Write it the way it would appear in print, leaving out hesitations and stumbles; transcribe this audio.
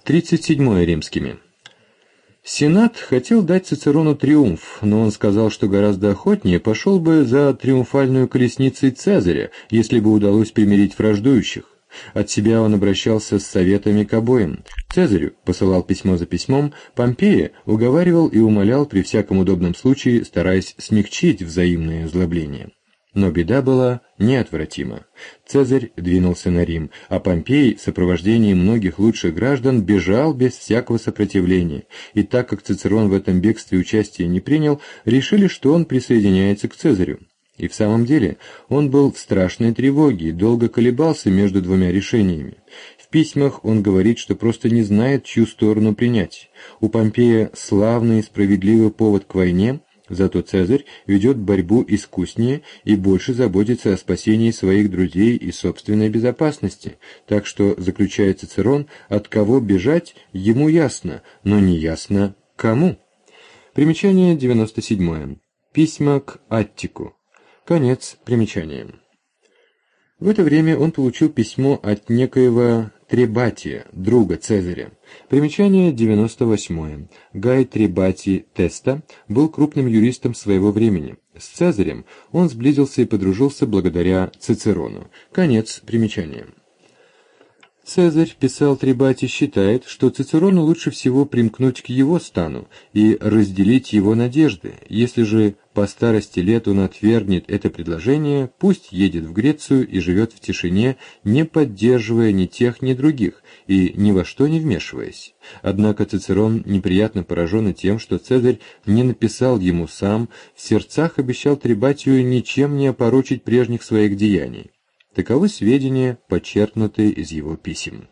37 римскими. Сенат хотел дать Цицерону триумф, но он сказал, что гораздо охотнее пошел бы за триумфальную колесницей Цезаря, если бы удалось примирить враждующих. От себя он обращался с советами к обоим. Цезарю посылал письмо за письмом, Помпея уговаривал и умолял при всяком удобном случае, стараясь смягчить взаимное озлобление. Но беда была неотвратима. Цезарь двинулся на Рим, а Помпей в сопровождении многих лучших граждан бежал без всякого сопротивления, и так как Цицерон в этом бегстве участия не принял, решили, что он присоединяется к Цезарю. И в самом деле он был в страшной тревоге и долго колебался между двумя решениями. В письмах он говорит, что просто не знает, чью сторону принять. У Помпея славный и справедливый повод к войне, зато Цезарь ведет борьбу искуснее и больше заботится о спасении своих друзей и собственной безопасности, так что, заключает Цицерон, от кого бежать ему ясно, но не ясно кому. Примечание 97. Письма к Аттику. Конец примечания. В это время он получил письмо от некоего Требатия, друга Цезаря. Примечание 98. Гай Требатий Теста был крупным юристом своего времени. С Цезарем он сблизился и подружился благодаря Цицерону. Конец примечания. Цезарь, писал Требатий, считает, что Цицерону лучше всего примкнуть к его стану и разделить его надежды. Если же по старости лет он отвергнет это предложение, пусть едет в Грецию и живет в тишине, не поддерживая ни тех, ни других, и ни во что не вмешиваясь. Однако Цицерон неприятно поражен тем, что Цезарь не написал ему сам, в сердцах обещал Требатию ничем не опорочить прежних своих деяний. Таковы сведения, почерпнутые из его писем.